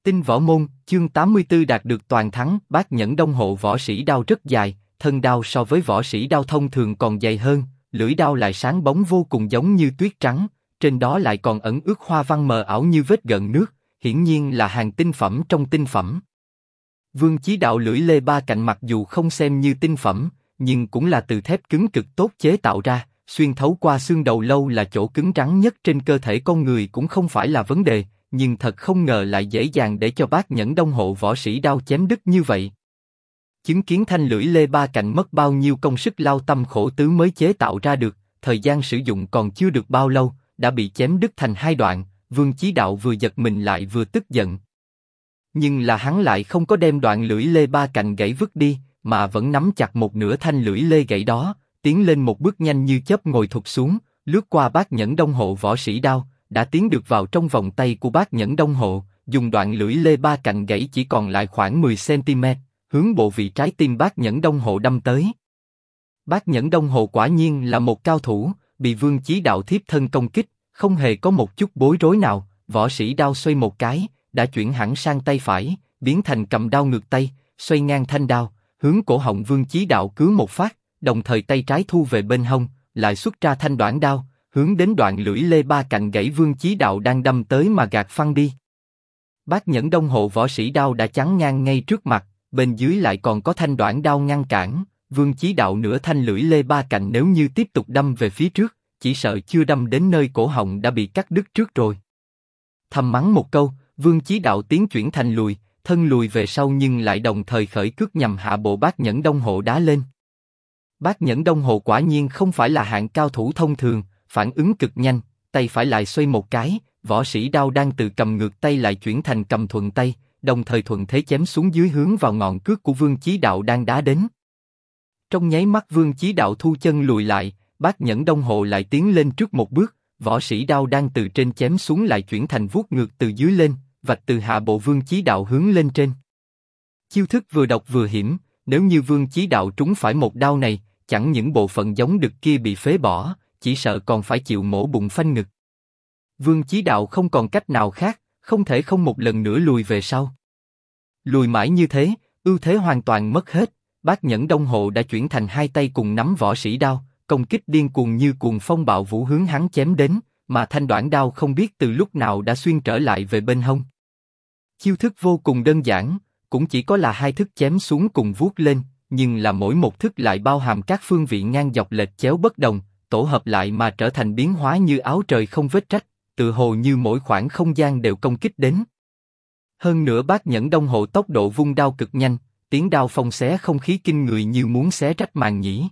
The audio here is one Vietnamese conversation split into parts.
Tinh võ môn, chương 84 đạt được toàn thắng. Bát nhẫn đông hộ võ sĩ đao rất dài, thân đao so với võ sĩ đao thông thường còn dày hơn, lưỡi đao lại sáng bóng vô cùng giống như tuyết trắng, trên đó lại còn ẩn ước hoa văn mờ ảo như vết gợn nước, hiển nhiên là hàng tinh phẩm trong tinh phẩm. Vương Chí Đạo lưỡi lê ba cạnh mặc dù không xem như tinh phẩm, nhưng cũng là từ thép cứng cực tốt chế tạo ra, xuyên thấu qua xương đầu lâu là chỗ cứng rắn nhất trên cơ thể con người cũng không phải là vấn đề, nhưng thật không ngờ lại dễ dàng để cho Bát nhẫn đông hộ võ sĩ đao chém đứt như vậy. Chứng kiến thanh lưỡi lê ba cạnh mất bao nhiêu công sức lao tâm khổ tứ mới chế tạo ra được, thời gian sử dụng còn chưa được bao lâu, đã bị chém đứt thành hai đoạn, Vương Chí Đạo vừa giật mình lại vừa tức giận. Nhưng là hắn lại không có đem đoạn lưỡi lê ba cạnh gãy vứt đi, mà vẫn nắm chặt một nửa thanh lưỡi lê gãy đó, tiến lên một bước nhanh như chớp ngồi thụp xuống, lướt qua Bát nhẫn đông hộ võ sĩ đao, đã tiến được vào trong vòng tay của Bát nhẫn đông hộ, dùng đoạn lưỡi lê ba cạnh gãy chỉ còn lại khoảng 10 cm, hướng bộ vị trái tim Bát nhẫn đông hộ đâm tới. Bát nhẫn đông hộ quả nhiên là một cao thủ, bị Vương Chí Đạo thiếp thân công kích, không hề có một chút bối rối nào, võ sĩ đao xoay một cái, đã chuyển hẳn sang tay phải, biến thành cầm đao ngược tay, xoay ngang thanh đao, hướng cổ họng Vương Chí Đạo cứa một phát, đồng thời tay trái thu về bên hông, lại xuất ra thanh đoạn đao, hướng đến đoạn lưỡi lê ba cạnh gãy Vương Chí Đạo đang đâm tới mà gạt phăng đi. Bát nhẫn đông hộ võ sĩ đao đã chắn ngang ngay trước mặt, bên dưới lại còn có thanh đoạn đao ngăn cản, Vương Chí Đạo nửa thanh lưỡi lê ba cạnh nếu như tiếp tục đâm về phía trước, chỉ sợ chưa đâm đến nơi cổ họng đã bị cắt đứt trước rồi. Thầm mắng một câu, Vương Chí Đạo tiến chuyển thành lùi, thân lùi về sau nhưng lại đồng thời khởi cước nhằm hạ bộ Bát nhẫn đông hộ đá lên. Bát nhẫn đông hộ quả nhiên không phải là hạng cao thủ thông thường, phản ứng cực nhanh, tay phải lại xoay một cái, võ sĩ đao đang từ cầm ngược tay lại chuyển thành cầm thuận tay, đồng thời thuận thế chém xuống dưới hướng vào ngọn cước của Vương Chí Đạo đang đá đến. Trong nháy mắt Vương Chí Đạo thu chân lùi lại, Bát nhẫn đông hộ lại tiến lên trước một bước, võ sĩ đao đang từ trên chém xuống lại chuyển thành vuốt ngược từ dưới lên, vạch từ hạ bộ Vương Chí Đạo hướng lên trên. Chiêu thức vừa độc vừa hiểm, nếu như Vương Chí Đạo trúng phải một đao này, chẳng những bộ phận giống đực kia bị phế bỏ, chỉ sợ còn phải chịu mổ bụng phanh ngực. Vương Chí Đạo không còn cách nào khác, không thể không một lần nữa lùi về sau. Lùi mãi như thế, ưu thế hoàn toàn mất hết. Bát nhẫn đông hộ đã chuyển thành hai tay cùng nắm võ sĩ đao, công kích điên cuồng như cuồng phong bạo vũ hướng hắn chém đến, mà thanh đoạn đao không biết từ lúc nào đã xuyên trở lại về bên hông. Chiêu thức vô cùng đơn giản, cũng chỉ có là hai thức chém xuống cùng vuốt lên, nhưng là mỗi một thức lại bao hàm các phương vị ngang dọc lệch chéo bất đồng, tổ hợp lại mà trở thành biến hóa như áo trời không vết rách, tự hồ như mỗi khoảng không gian đều công kích đến. Hơn nữa Bát nhẫn đông hộ tốc độ vung đao cực nhanh, tiếng đao phong xé không khí kinh người như muốn xé rách màng nhĩ.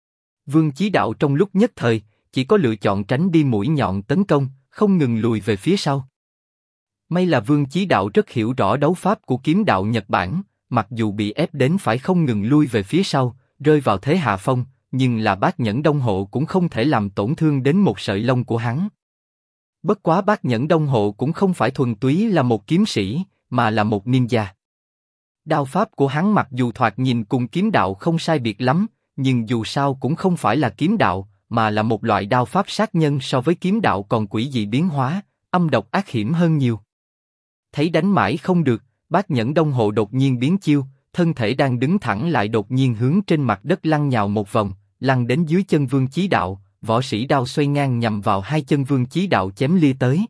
Vương Chí Đạo trong lúc nhất thời, chỉ có lựa chọn tránh đi mũi nhọn tấn công, không ngừng lùi về phía sau. May là Vương Chí Đạo rất hiểu rõ đấu pháp của kiếm đạo Nhật Bản, mặc dù bị ép đến phải không ngừng lui về phía sau, rơi vào thế hạ phong, nhưng là Bát nhẫn đông hộ cũng không thể làm tổn thương đến một sợi lông của hắn. Bất quá Bát nhẫn đông hộ cũng không phải thuần túy là một kiếm sĩ, mà là một ninja. Đao pháp của hắn mặc dù thoạt nhìn cùng kiếm đạo không sai biệt lắm, nhưng dù sao cũng không phải là kiếm đạo, mà là một loại đao pháp sát nhân so với kiếm đạo còn quỷ dị biến hóa, âm độc ác hiểm hơn nhiều. Thấy đánh mãi không được, Bát nhẫn đông hộ đột nhiên biến chiêu, thân thể đang đứng thẳng lại đột nhiên hướng trên mặt đất lăn nhào một vòng, lăn đến dưới chân Vương Chí Đạo, võ sĩ đao xoay ngang nhằm vào hai chân Vương Chí Đạo chém lia tới.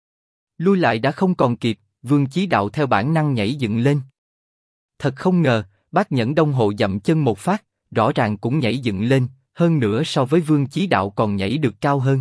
Lui lại đã không còn kịp, Vương Chí Đạo theo bản năng nhảy dựng lên. Thật không ngờ, Bát nhẫn đông hộ dậm chân một phát, rõ ràng cũng nhảy dựng lên, hơn nữa so với Vương Chí Đạo còn nhảy được cao hơn.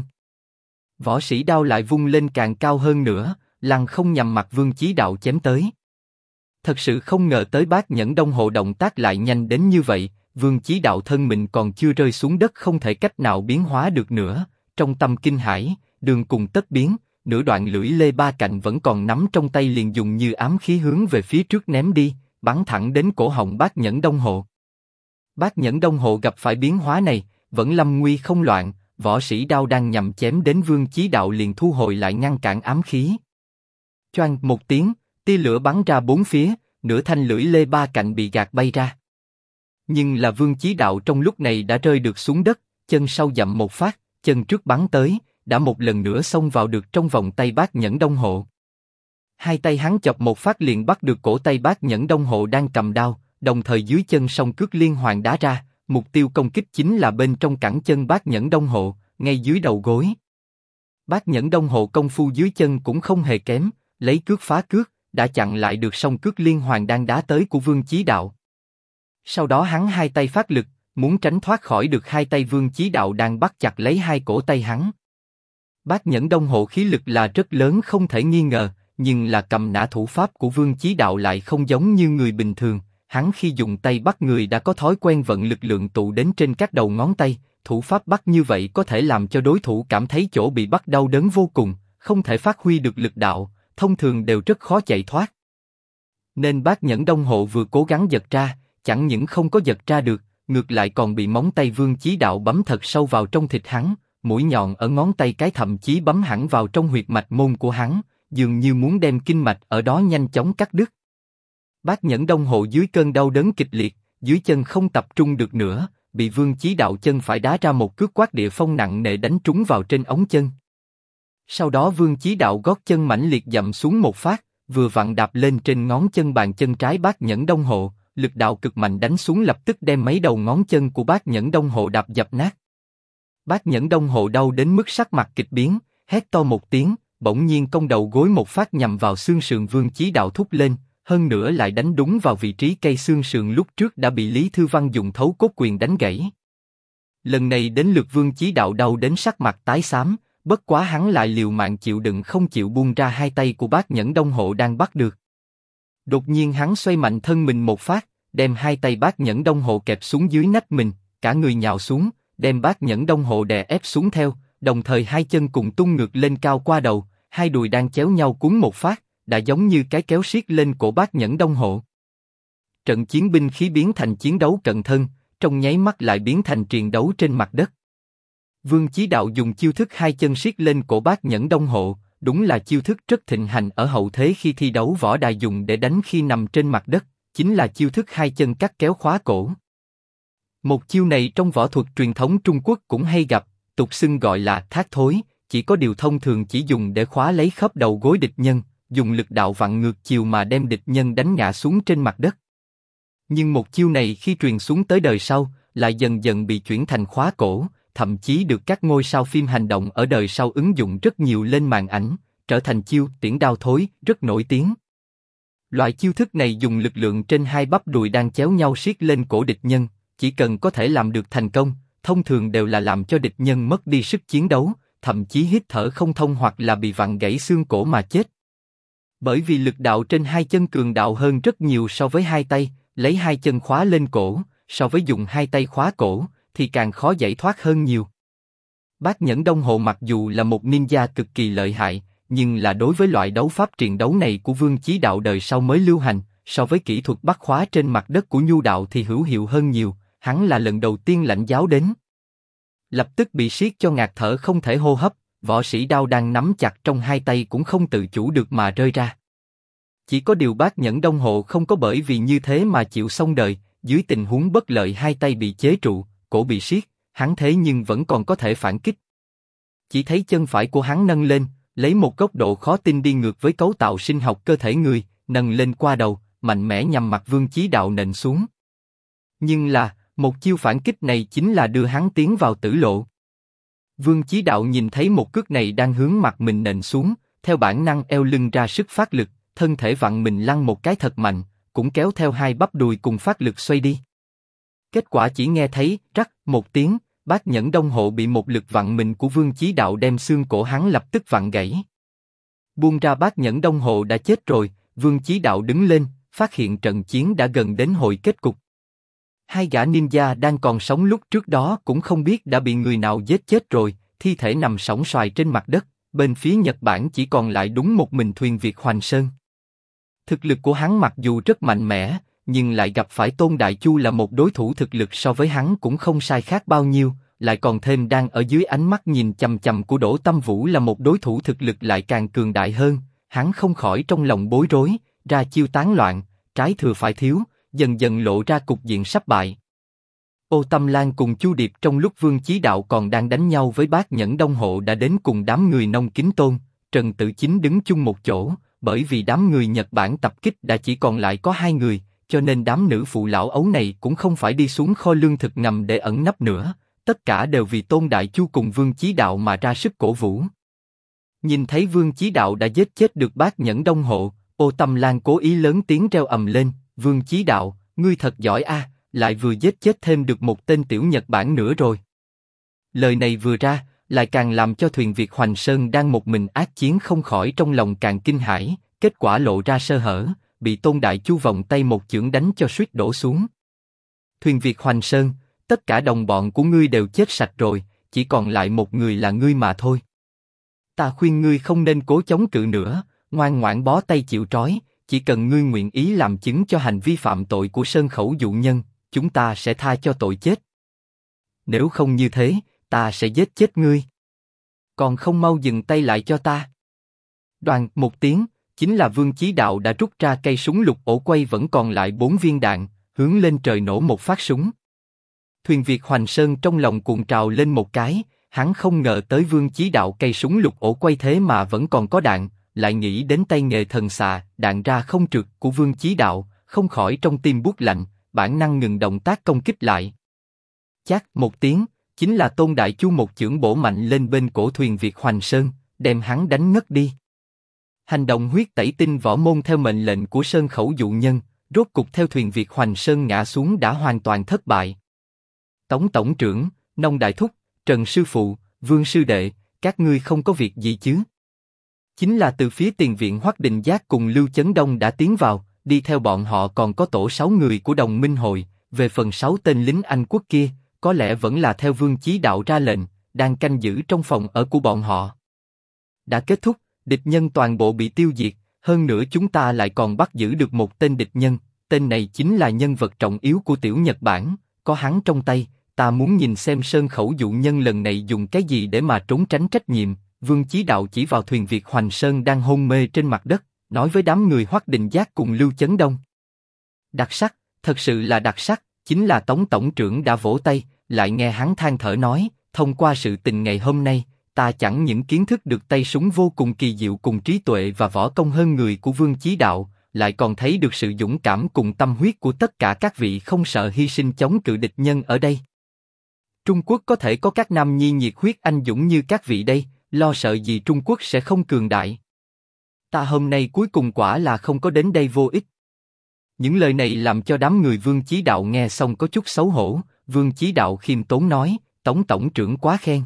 Võ sĩ đao lại vung lên càng cao hơn nữa, lăng không nhằm mặt Vương Chí Đạo chém tới. Thật sự không ngờ tới Bát nhẫn đông hộ động tác lại nhanh đến như vậy, Vương Chí Đạo thân mình còn chưa rơi xuống đất không thể cách nào biến hóa được nữa, trong tâm kinh hãi, đường cùng tất biến, nửa đoạn lưỡi lê ba cạnh vẫn còn nắm trong tay liền dùng như ám khí hướng về phía trước ném đi, bắn thẳng đến cổ họng Bát nhẫn đông hộ. Bát nhẫn đông hộ gặp phải biến hóa này, vẫn lâm nguy không loạn, võ sĩ đao đang nhằm chém đến Vương Chí Đạo liền thu hồi lại ngăn cản ám khí. Choang một tiếng, tia lửa bắn ra bốn phía, nửa thanh lưỡi lê ba cạnh bị gạt bay ra. Nhưng là Vương Chí Đạo trong lúc này đã rơi được xuống đất, chân sau dậm một phát, chân trước bắn tới, đã một lần nữa xông vào được trong vòng tay Bát nhẫn đông hộ. Hai tay hắn chọc một phát liền bắt được cổ tay Bác Nhẫn Đông Hộ đang cầm đao, đồng thời dưới chân song cước liên hoàn đá ra, mục tiêu công kích chính là bên trong cẳng chân Bác Nhẫn Đông Hộ, ngay dưới đầu gối. Bác Nhẫn Đông Hộ công phu dưới chân cũng không hề kém, lấy cước phá cước, đã chặn lại được song cước liên hoàn đang đá tới của Vương Chí Đạo. Sau đó hắn hai tay phát lực, muốn tránh thoát khỏi được hai tay Vương Chí Đạo đang bắt chặt lấy hai cổ tay hắn. Bác Nhẫn Đông Hộ khí lực là rất lớn không thể nghi ngờ, nhưng là cầm nã thủ pháp của Vương Chí Đạo lại không giống như người bình thường. Hắn khi dùng tay bắt người đã có thói quen vận lực lượng tụ đến trên các đầu ngón tay, thủ pháp bắt như vậy có thể làm cho đối thủ cảm thấy chỗ bị bắt đau đớn vô cùng, không thể phát huy được lực đạo, thông thường đều rất khó chạy thoát. Nên Bác Nhẫn Đông Hộ vừa cố gắng giật ra, chẳng những không có giật ra được, ngược lại còn bị móng tay Vương Chí Đạo bấm thật sâu vào trong thịt hắn, mũi nhọn ở ngón tay cái thậm chí bấm hẳn vào trong huyệt mạch môn của hắn, dường như muốn đem kinh mạch ở đó nhanh chóng cắt đứt. Bác Nhẫn Đông Hộ dưới cơn đau đớn kịch liệt, dưới chân không tập trung được nữa, bị Vương Chí Đạo chân phải đá ra một cước quát địa phong nặng nề đánh trúng vào trên ống chân. Sau đó Vương Chí Đạo gót chân mãnh liệt dậm xuống một phát, vừa vặn đạp lên trên ngón chân bàn chân trái Bác Nhẫn Đông Hộ, lực đạo cực mạnh đánh xuống lập tức đem mấy đầu ngón chân của Bác Nhẫn Đông Hộ đạp dập nát. Bác Nhẫn Đông Hộ đau đến mức sắc mặt kịch biến, hét to một tiếng, bỗng nhiên cong đầu gối một phát nhằm vào xương sườn Vương Chí Đạo thúc lên, hơn nữa lại đánh đúng vào vị trí cây xương sườn lúc trước đã bị Lý Thư Văn dùng thấu cốt quyền đánh gãy. Lần này đến lượt Vương Chí Đạo đau đến sắc mặt tái xám, bất quá hắn lại liều mạng chịu đựng không chịu buông ra hai tay của Bác Nhẫn Đông Hộ đang bắt được. Đột nhiên hắn xoay mạnh thân mình một phát, đem hai tay Bác Nhẫn Đông Hộ kẹp xuống dưới nách mình, cả người nhào xuống, đem Bác Nhẫn Đông Hộ đè ép xuống theo, đồng thời hai chân cùng tung ngược lên cao qua đầu, hai đùi đang chéo nhau cuốn một phát, đã giống như cái kéo siết lên cổ Bác Nhẫn Đông Hộ. Trận chiến binh khí biến thành chiến đấu cận thân, trong nháy mắt lại biến thành triền đấu trên mặt đất. Vương Chí Đạo dùng chiêu thức hai chân siết lên cổ Bác Nhẫn Đông Hộ, đúng là chiêu thức rất thịnh hành ở hậu thế khi thi đấu võ đài dùng để đánh khi nằm trên mặt đất, chính là chiêu thức hai chân cắt kéo khóa cổ. Một chiêu này trong võ thuật truyền thống Trung Quốc cũng hay gặp, tục xưng gọi là thác thối, chỉ có điều thông thường chỉ dùng để khóa lấy khớp đầu gối địch nhân, dùng lực đạo vặn ngược chiều mà đem địch nhân đánh ngã xuống trên mặt đất. Nhưng một chiêu này khi truyền xuống tới đời sau, lại dần dần bị chuyển thành khóa cổ, thậm chí được các ngôi sao phim hành động ở đời sau ứng dụng rất nhiều lên màn ảnh, trở thành chiêu tiễn đao thối, rất nổi tiếng. Loại chiêu thức này dùng lực lượng trên hai bắp đùi đang chéo nhau siết lên cổ địch nhân, chỉ cần có thể làm được thành công, thông thường đều là làm cho địch nhân mất đi sức chiến đấu, thậm chí hít thở không thông hoặc là bị vặn gãy xương cổ mà chết. Bởi vì lực đạo trên hai chân cường đạo hơn rất nhiều so với hai tay, lấy hai chân khóa lên cổ, so với dùng hai tay khóa cổ, thì càng khó giải thoát hơn nhiều. Bác Nhẫn Đông Hộ mặc dù là một ninja cực kỳ lợi hại, nhưng là đối với loại đấu pháp triền đấu này của Vương Chí Đạo đời sau mới lưu hành, so với kỹ thuật bắt khóa trên mặt đất của Nhu Đạo thì hữu hiệu hơn nhiều, hắn là lần đầu tiên lãnh giáo đến. Lập tức bị siết cho ngạt thở không thể hô hấp, võ sĩ đao đang nắm chặt trong hai tay cũng không tự chủ được mà rơi ra. Chỉ có điều Bác Nhẫn Đông Hộ không có bởi vì như thế mà chịu xong đời, dưới tình huống bất lợi hai tay bị chế trụ, cổ bị siết, hắn thế nhưng vẫn còn có thể phản kích. Chỉ thấy chân phải của hắn nâng lên, lấy một góc độ khó tin đi ngược với cấu tạo sinh học cơ thể người, nâng lên qua đầu, mạnh mẽ nhằm mặt Vương Chí Đạo nện xuống. Nhưng là, một chiêu phản kích này chính là đưa hắn tiến vào tử lộ. Vương Chí Đạo nhìn thấy một cước này đang hướng mặt mình nện xuống, theo bản năng eo lưng ra sức phát lực, thân thể vặn mình lăn một cái thật mạnh, cũng kéo theo hai bắp đùi cùng phát lực xoay đi. Kết quả chỉ nghe thấy rắc một tiếng, Bác Nhẫn Đông Hộ bị một lực vặn mình của Vương Chí Đạo đem xương cổ hắn lập tức vặn gãy. Buông ra Bác Nhẫn Đông Hộ đã chết rồi, Vương Chí Đạo đứng lên, phát hiện trận chiến đã gần đến hồi kết cục. Hai gã ninja đang còn sống lúc trước đó cũng không biết đã bị người nào giết chết rồi, thi thể nằm sõng soài trên mặt đất, bên phía Nhật Bản chỉ còn lại đúng một mình thuyền Việt Hoành Sơn. Thực lực của hắn mặc dù rất mạnh mẽ, nhưng lại gặp phải Tôn Đại Chu là một đối thủ thực lực so với hắn cũng không sai khác bao nhiêu, lại còn thêm đang ở dưới ánh mắt nhìn chằm chằm của Đỗ Tâm Vũ là một đối thủ thực lực lại càng cường đại hơn, hắn không khỏi trong lòng bối rối, ra chiêu tán loạn, trái thừa phải thiếu, dần dần lộ ra cục diện sắp bại. Ô Tâm Lan cùng Chu Điệp trong lúc Vương Chí Đạo còn đang đánh nhau với Bác Nhẫn Đông Hộ đã đến cùng đám người Nông Kính Tôn, Trần Tự Chính đứng chung một chỗ, bởi vì đám người Nhật Bản tập kích đã chỉ còn lại có 2 người, cho nên đám nữ phụ lão ấu này cũng không phải đi xuống kho lương thực ngầm để ẩn nấp nữa, tất cả đều vì Tôn Đại Chu cùng Vương Chí Đạo mà ra sức cổ vũ. Nhìn thấy Vương Chí Đạo đã giết chết được Bác Nhẫn Đông Hộ, Ô Tâm Lan cố ý lớn tiếng reo ầm lên, Vương Chí Đạo, ngươi thật giỏi a, lại vừa giết chết thêm được một tên tiểu Nhật Bản nữa rồi. Lời này vừa ra, lại càng làm cho thuyền Việt Hoành Sơn đang một mình ác chiến không khỏi trong lòng càng kinh hãi, kết quả lộ ra sơ hở, bị Tôn Đại Chu vòng tay một chưởng đánh cho suýt đổ xuống. Thuyền Việt Hoành Sơn, tất cả đồng bọn của ngươi đều chết sạch rồi, chỉ còn lại một người là ngươi mà thôi. Ta khuyên ngươi không nên cố chống cự nữa, ngoan ngoãn bó tay chịu trói, chỉ cần ngươi nguyện ý làm chứng cho hành vi phạm tội của Sơn Khẩu dụ nhân, chúng ta sẽ tha cho tội chết. Nếu không như thế, ta sẽ giết chết ngươi. Còn không mau dừng tay lại cho ta. Đoàn một tiếng, chính là Vương Chí Đạo đã rút ra cây súng lục ổ quay vẫn còn lại 4 viên đạn, hướng lên trời nổ một phát súng. Thuyền Việt Hoành Sơn trong lòng cuộn trào lên một cái, hắn không ngờ tới Vương Chí Đạo cây súng lục ổ quay thế mà vẫn còn có đạn, lại nghĩ đến tay nghề thần xạ, đạn ra không trượt của Vương Chí Đạo, không khỏi trong tim buốt lạnh, bản năng ngừng động tác công kích lại. Chát một tiếng, chính là Tôn Đại Chu một chưởng bổ mạnh lên bên cổ thuyền Việt Hoành Sơn, đem hắn đánh ngất đi. Hành động huyết tẩy tinh võ môn theo mệnh lệnh của Sơn Khẩu dụ nhân, rốt cục theo thuyền Việt Hoành Sơn ngã xuống đã hoàn toàn thất bại. Tống tổng trưởng, Nông Đại Thúc, Trần Sư Phụ, Vương Sư Đệ, các ngươi không có việc gì chứ? Chính là từ phía tiền viện Hoắc Định Giác cùng Lưu Chấn Đông đã tiến vào, đi theo bọn họ còn có tổ 6 người của Đồng Minh Hội, về phần 6 tên lính Anh quốc kia, có lẽ vẫn là theo Vương Chí Đạo ra lệnh, đang canh giữ trong phòng ở của bọn họ. Đã kết thúc, địch nhân toàn bộ bị tiêu diệt, hơn nữa chúng ta lại còn bắt giữ được một tên địch nhân, tên này chính là nhân vật trọng yếu của tiểu Nhật Bản, có hắn trong tay, ta muốn nhìn xem Sơn Khẩu dụ nhân lần này dùng cái gì để mà trốn tránh trách nhiệm. Vương Chí Đạo chỉ vào thuyền Việt Hoành Sơn đang hôn mê trên mặt đất, nói với đám người Hoắc Định Giác cùng Lưu Chấn Đông. Đặc sắc, thật sự là đặc sắc, chính là Tống tổng trưởng đã vỗ tay, lại nghe hắn than thở nói, thông qua sự tình ngày hôm nay, ta chẳng những kiến thức được tay súng vô cùng kỳ diệu cùng trí tuệ và võ công hơn người của Vương Chí Đạo, lại còn thấy được sự dũng cảm cùng tâm huyết của tất cả các vị không sợ hy sinh chống cự địch nhân ở đây. Trung Quốc có thể có các nam nhi nhiệt huyết anh dũng như các vị đây, lo sợ gì Trung Quốc sẽ không cường đại. Ta hôm nay cuối cùng quả là không có đến đây vô ích. Những lời này làm cho đám người Vương Chí Đạo nghe xong có chút xấu hổ, Vương Chí Đạo khiêm tốn nói, Tống tổng trưởng quá khen.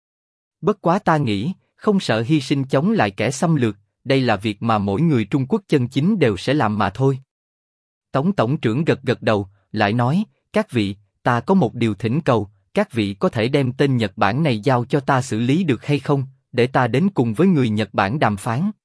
Bất quá ta nghĩ, không sợ hy sinh chống lại kẻ xâm lược, đây là việc mà mỗi người Trung Quốc chân chính đều sẽ làm mà thôi. Tống tổng trưởng gật gật đầu, lại nói, các vị, ta có một điều thỉnh cầu, các vị có thể đem tên Nhật Bản này giao cho ta xử lý được hay không, để ta đến cùng với người Nhật Bản đàm phán.